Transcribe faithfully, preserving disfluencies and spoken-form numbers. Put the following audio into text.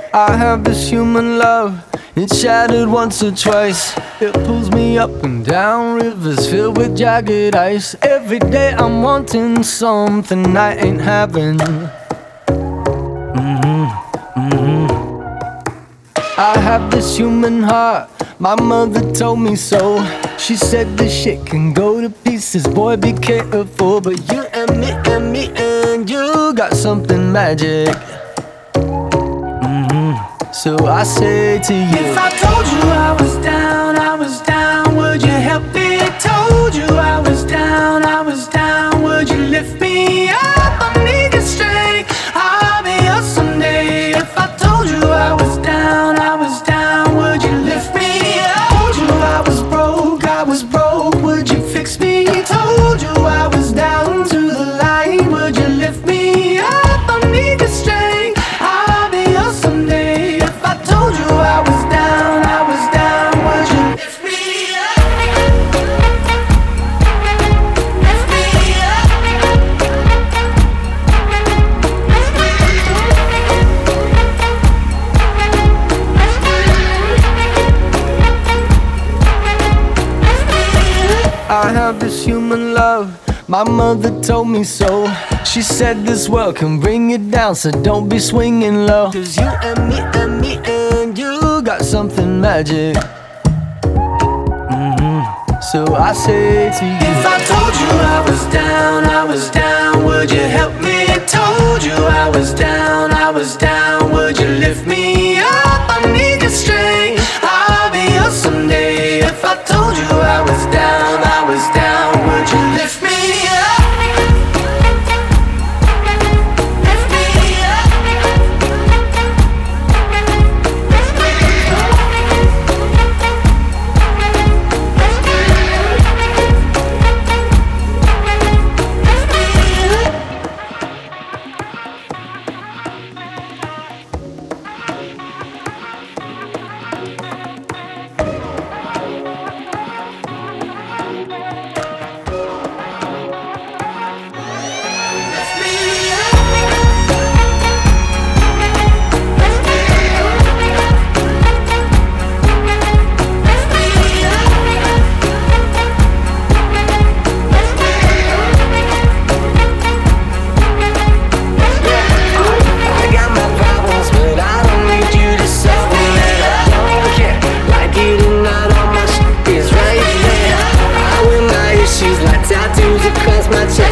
I have this human love, it's shattered once or twice. It pulls me up and down rivers filled with jagged ice. Every day I'm wanting something I ain't having. mm-hmm, mm-hmm. I have this human heart, my mother told me so. She said this shit can go to pieces, boy be careful. But you and me and me and you got something magic. So I say to you, if I told you I was down, I was down, would you help me? Told you I was down, I was down, would you lift me up? I need your strength, I'll be yours someday. If I told you I was down, I was down, would you lift me up? Told you I was broke, I was broke, would you fix me? Told you I was down to the line, would you lift me up? I need your strength, I'll be yours someday. I was down, I was down, would you lift me up? Lift me up. I have this human love, my mother told me so. She said this world can bring you down, so don't be swinging low. Cause you and me and me and you got something magic. mm-hmm. So I say to you, if I told you I was down, I was down, would you help me? Told you I was down, I was down, would you lift me up? I need your strength, I'll be yours someday. If I told you I was down, I was down, would you lift me up? Tattoos across my chest.